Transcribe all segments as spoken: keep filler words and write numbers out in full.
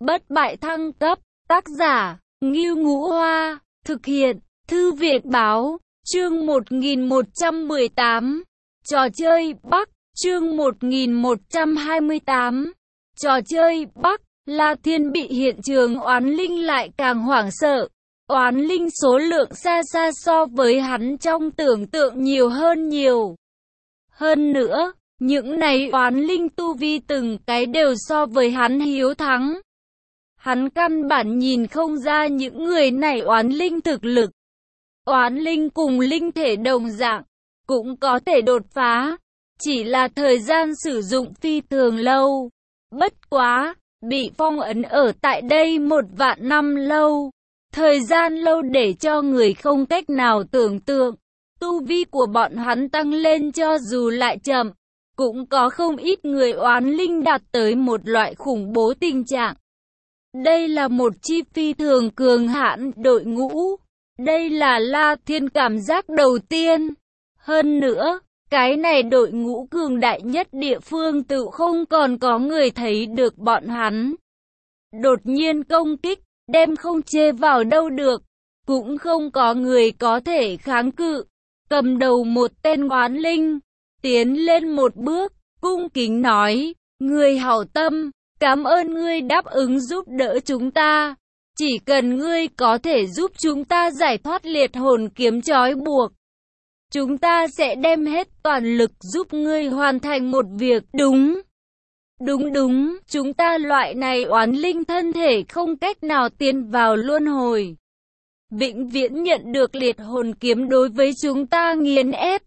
bất bại thăng cấp, tác giả, Ngưu Ngũ Hoa, thực hiện, Thư viện Báo, chương một nghìn một trăm mười tám, trò chơi Bắc, chương một nghìn một trăm hai mươi tám, trò chơi Bắc, La Thiên bị hiện trường oán linh lại càng hoảng sợ. Oán linh số lượng xa xa so với hắn trong tưởng tượng nhiều hơn nhiều. Hơn nữa, những này oán linh tu vi từng cái đều so với hắn hiếu thắng. Hắn căn bản nhìn không ra những người này oán linh thực lực. Oán linh cùng linh thể đồng dạng, cũng có thể đột phá, chỉ là thời gian sử dụng phi thường lâu. Bất quá, bị phong ấn ở tại đây một vạn năm lâu. Thời gian lâu để cho người không cách nào tưởng tượng. Tu vi của bọn hắn tăng lên cho dù lại chậm, cũng có không ít người oán linh đạt tới một loại khủng bố tình trạng. Đây là một chi phi thường cường hãn đội ngũ. Đây là La Thiên cảm giác đầu tiên. Hơn nữa, cái này đội ngũ cường đại nhất địa phương tự không còn có người thấy được bọn hắn. Đột nhiên công kích, đem không chê vào đâu được, cũng không có người có thể kháng cự. Cầm đầu một tên oán linh, tiến lên một bước, cung kính nói, người hảo tâm, cảm ơn ngươi đáp ứng giúp đỡ chúng ta. Chỉ cần ngươi có thể giúp chúng ta giải thoát liệt hồn kiếm trói buộc, chúng ta sẽ đem hết toàn lực giúp ngươi hoàn thành một việc. Đúng, đúng đúng, chúng ta loại này oán linh thân thể không cách nào tiến vào luân hồi, vĩnh viễn nhận được liệt hồn kiếm đối với chúng ta nghiền ép.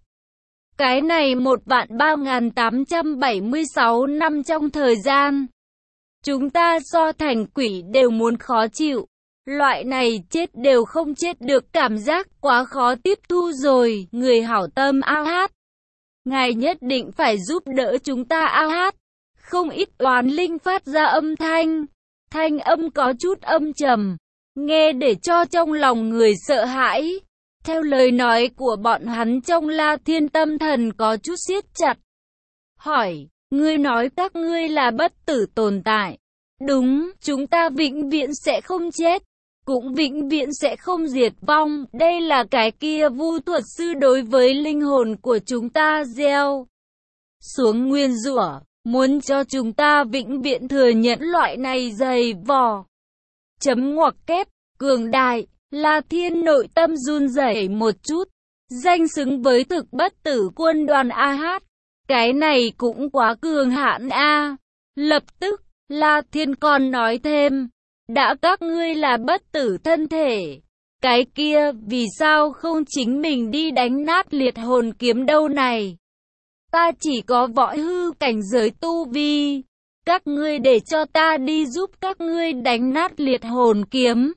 Cái này một vạn ba nghìn tám trăm bảy mươi sáu năm trong thời gian, chúng ta so thành quỷ đều muốn khó chịu. Loại này chết đều không chết được cảm giác quá khó tiếp thu rồi. Người hảo tâm a hát, ngài nhất định phải giúp đỡ chúng ta a hát. Không ít oán linh phát ra âm thanh. Thanh âm có chút âm trầm, nghe để cho trong lòng người sợ hãi. Theo lời nói của bọn hắn trong La Thiên tâm thần có chút siết chặt. Hỏi, ngươi nói các ngươi là bất tử tồn tại. Đúng, chúng ta vĩnh viễn sẽ không chết, cũng vĩnh viễn sẽ không diệt vong. Đây là cái kia vu thuật sư đối với linh hồn của chúng ta gieo xuống nguyên rủa, muốn cho chúng ta vĩnh viễn thừa nhận loại này dày vò. Chấm ngoặc kép, cường đại. La Thiên nội tâm run rẩy một chút. Danh xứng với thực bất tử quân đoàn a hát. Cái này cũng quá cường hãn a. Lập tức, La Thiên còn nói thêm, đã các ngươi là bất tử thân thể, cái kia vì sao không chính mình đi đánh nát liệt hồn kiếm đâu này? Ta chỉ có võ hư cảnh giới tu vi, các ngươi để cho ta đi giúp các ngươi đánh nát liệt hồn kiếm.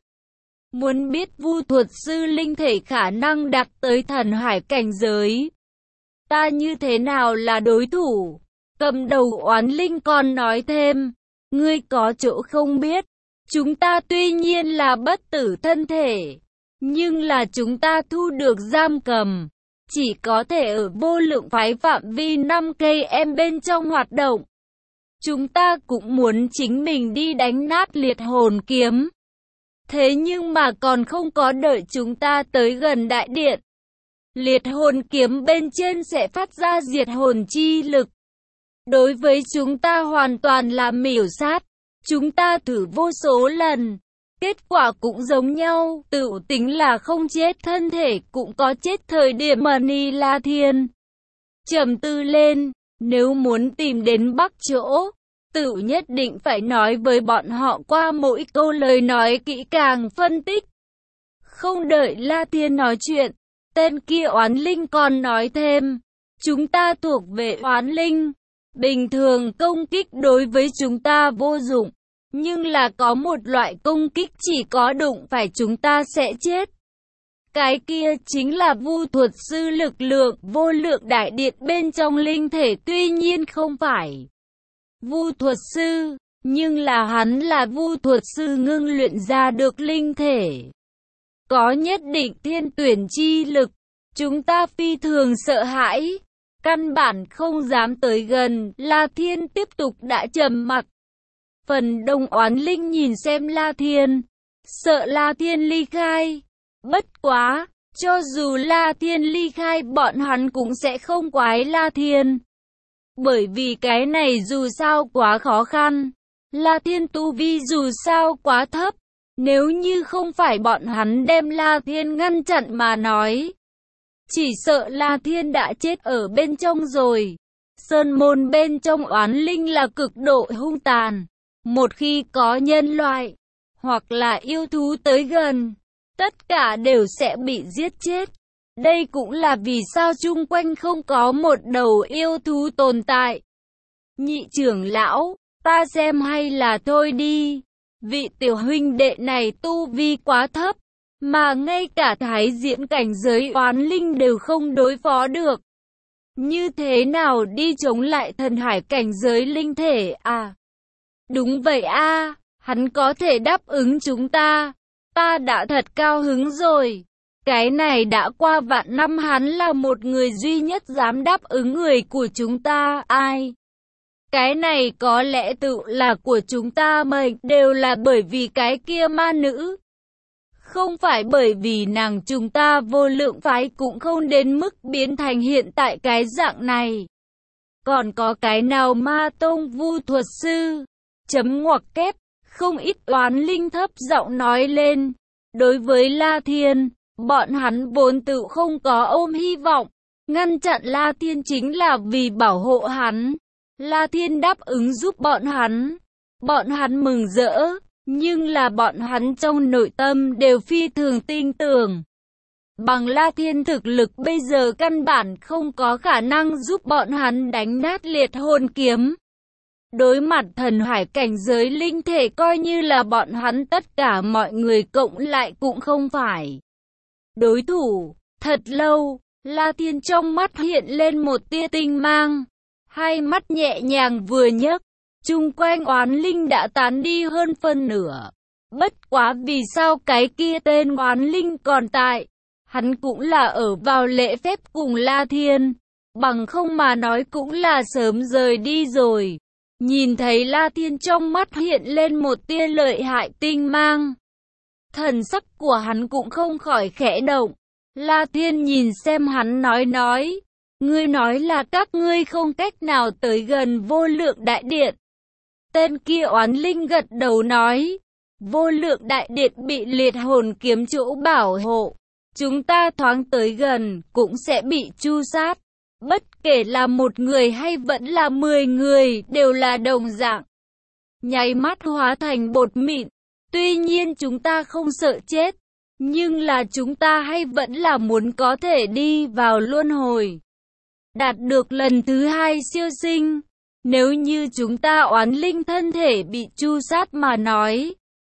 Muốn biết vu thuật sư linh thể khả năng đạt tới thần hải cảnh giới, ta như thế nào là đối thủ? Cầm đầu oán linh còn nói thêm, ngươi có chỗ không biết, chúng ta tuy nhiên là bất tử thân thể, nhưng là chúng ta thu được giam cầm, chỉ có thể ở vô lượng phái phạm vi năm cây em bên trong hoạt động. Chúng ta cũng muốn chính mình đi đánh nát liệt hồn kiếm. Thế nhưng mà còn không có đợi chúng ta tới gần đại điện, liệt hồn kiếm bên trên sẽ phát ra diệt hồn chi lực. Đối với chúng ta hoàn toàn là miểu sát. Chúng ta thử vô số lần, kết quả cũng giống nhau, tự tính là không chết thân thể cũng có chết thời điểm. Mani La Thiên trầm tư lên, nếu muốn tìm đến Bắc chỗ, tự nhất định phải nói với bọn họ qua mỗi câu lời nói kỹ càng phân tích. Không đợi La Thiên nói chuyện, tên kia oán linh còn nói thêm, chúng ta thuộc về oán linh, bình thường công kích đối với chúng ta vô dụng, nhưng là có một loại công kích chỉ có đụng phải chúng ta sẽ chết. Cái kia chính là vu thuật sư lực lượng vô lượng đại điện bên trong linh thể. Tuy nhiên không phải vu thuật sư, nhưng là hắn là vu thuật sư ngưng luyện ra được linh thể, có nhất định thiên tuyển chi lực. Chúng ta phi thường sợ hãi, căn bản không dám tới gần. La Thiên tiếp tục đã trầm mặc. Phần đông oán linh nhìn xem La Thiên, sợ La Thiên ly khai. Bất quá, cho dù La Thiên ly khai bọn hắn cũng sẽ không quái La Thiên. Bởi vì cái này dù sao quá khó khăn. La Thiên tu vi dù sao quá thấp. Nếu như không phải bọn hắn đem La Thiên ngăn chặn mà nói, chỉ sợ La Thiên đã chết ở bên trong rồi. Sơn môn bên trong oán linh là cực độ hung tàn. Một khi có nhân loại, hoặc là yêu thú tới gần, tất cả đều sẽ bị giết chết. Đây cũng là vì sao chung quanh không có một đầu yêu thú tồn tại. Nhị trưởng lão, ta xem hay là thôi đi. Vị tiểu huynh đệ này tu vi quá thấp, mà ngay cả thái diễn cảnh giới oán linh đều không đối phó được. Như thế nào đi chống lại thần hải cảnh giới linh thể à? Đúng vậy a, à, hắn có thể đáp ứng chúng ta. Ta đã thật cao hứng rồi. Cái này đã qua vạn năm hắn là một người duy nhất dám đáp ứng người của chúng ta. Ai? Cái này có lẽ tự là của chúng ta mệnh đều là bởi vì cái kia ma nữ. Không phải bởi vì nàng chúng ta vô lượng phái cũng không đến mức biến thành hiện tại cái dạng này. Còn có cái nào ma tông vu thuật sư? Chấm ngoặc kép, không ít oán linh thấp giọng nói lên. Đối với La Thiên, bọn hắn vốn tự không có ôm hy vọng. Ngăn chặn La Thiên chính là vì bảo hộ hắn. La Thiên đáp ứng giúp bọn hắn. Bọn hắn mừng rỡ, nhưng là bọn hắn trong nội tâm đều phi thường tin tưởng. Bằng La Thiên thực lực bây giờ căn bản không có khả năng giúp bọn hắn đánh nát liệt hồn kiếm. Đối mặt thần hải cảnh giới linh thể coi như là bọn hắn tất cả mọi người cộng lại cũng không phải đối thủ. Thật lâu, La Thiên trong mắt hiện lên một tia tinh mang. Hai mắt nhẹ nhàng vừa nhấc, chung quanh oán linh đã tán đi hơn phân nửa. Bất quá vì sao cái kia tên oán linh còn tại? Hắn cũng là ở vào lễ phép cùng La Thiên. Bằng không mà nói cũng là sớm rời đi rồi. Nhìn thấy La Thiên trong mắt hiện lên một tia lợi hại tinh mang. Thần sắc của hắn cũng không khỏi khẽ động. La Thiên nhìn xem hắn nói nói. Ngươi nói là các ngươi không cách nào tới gần vô lượng đại điện. Tên kia oán linh gật đầu nói. Vô lượng đại điện bị liệt hồn kiếm chỗ bảo hộ. Chúng ta thoáng tới gần cũng sẽ bị tru sát. Bất kể là một người hay vẫn là mười người đều là đồng dạng. Nháy mắt hóa thành bột mịn. Tuy nhiên chúng ta không sợ chết. Nhưng là chúng ta hay vẫn là muốn có thể đi vào luân hồi. Đạt được lần thứ hai siêu sinh. Nếu như chúng ta oán linh thân thể bị tru sát mà nói,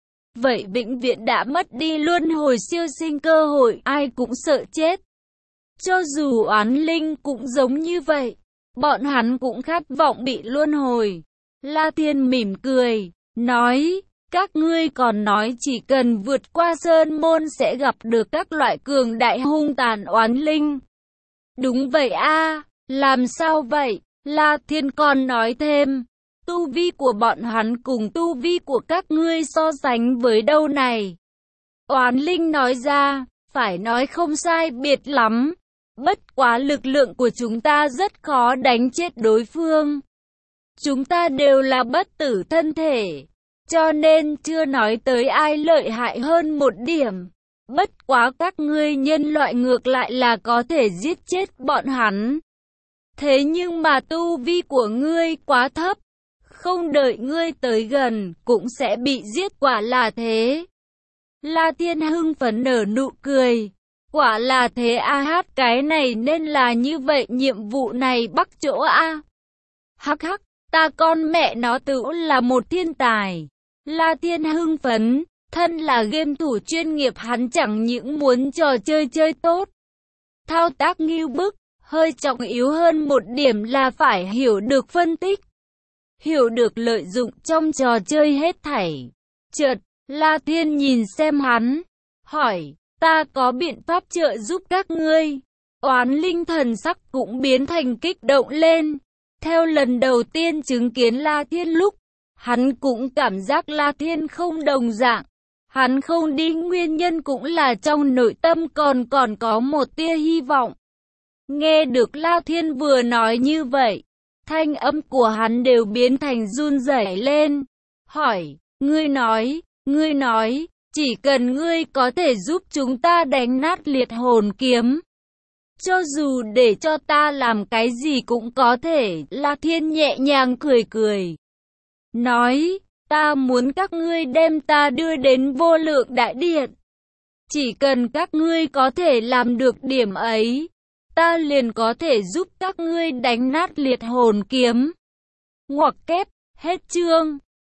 vậy vĩnh viễn đã mất đi luân hồi siêu sinh cơ hội, ai cũng sợ chết. Cho dù oán linh cũng giống như vậy, bọn hắn cũng khát vọng bị luân hồi. La Thiên mỉm cười, nói, các ngươi còn nói chỉ cần vượt qua sơn môn sẽ gặp được các loại cường đại hung tàn oán linh. Đúng vậy a, làm sao vậy? La Thiên còn nói thêm, tu vi của bọn hắn cùng tu vi của các ngươi so sánh với đâu này? Oán linh nói ra, phải nói không sai biệt lắm. Bất quá lực lượng của chúng ta rất khó đánh chết đối phương. Chúng ta đều là bất tử thân thể, cho nên chưa nói tới ai lợi hại hơn một điểm. Bất quá các ngươi nhân loại ngược lại là có thể giết chết bọn hắn. Thế nhưng mà tu vi của ngươi quá thấp, không đợi ngươi tới gần cũng sẽ bị giết, quả là thế. La Thiên hưng phấn nở nụ cười. Quả là thế a, hát cái này nên là như vậy, nhiệm vụ này bắt chỗ a. Hắc hắc, ta con mẹ nó tự là một thiên tài. La Thiên hưng phấn, thân là game thủ chuyên nghiệp hắn chẳng những muốn trò chơi chơi tốt, thao tác nghiêu bức, hơi trọng yếu hơn một điểm là phải hiểu được phân tích, hiểu được lợi dụng trong trò chơi hết thảy. Chợt, La Thiên nhìn xem hắn, hỏi, ta có biện pháp trợ giúp các ngươi? Oán linh thần sắc cũng biến thành kích động lên. Theo lần đầu tiên chứng kiến La Thiên lúc Hắn cũng cảm giác La Thiên không đồng dạng. Hắn không đi nguyên nhân cũng là trong nội tâm còn còn có một tia hy vọng. Nghe được La Thiên vừa nói như vậy, thanh âm của hắn đều biến thành run rẩy lên. Hỏi, ngươi nói, ngươi nói, chỉ cần ngươi có thể giúp chúng ta đánh nát liệt hồn kiếm. Cho dù để cho ta làm cái gì cũng có thể, La Thiên nhẹ nhàng cười cười. Nói, ta muốn các ngươi đem ta đưa đến vô lượng đại điện. Chỉ cần các ngươi có thể làm được điểm ấy, ta liền có thể giúp các ngươi đánh nát liệt hồn kiếm. Ngoặc kép, hết chương.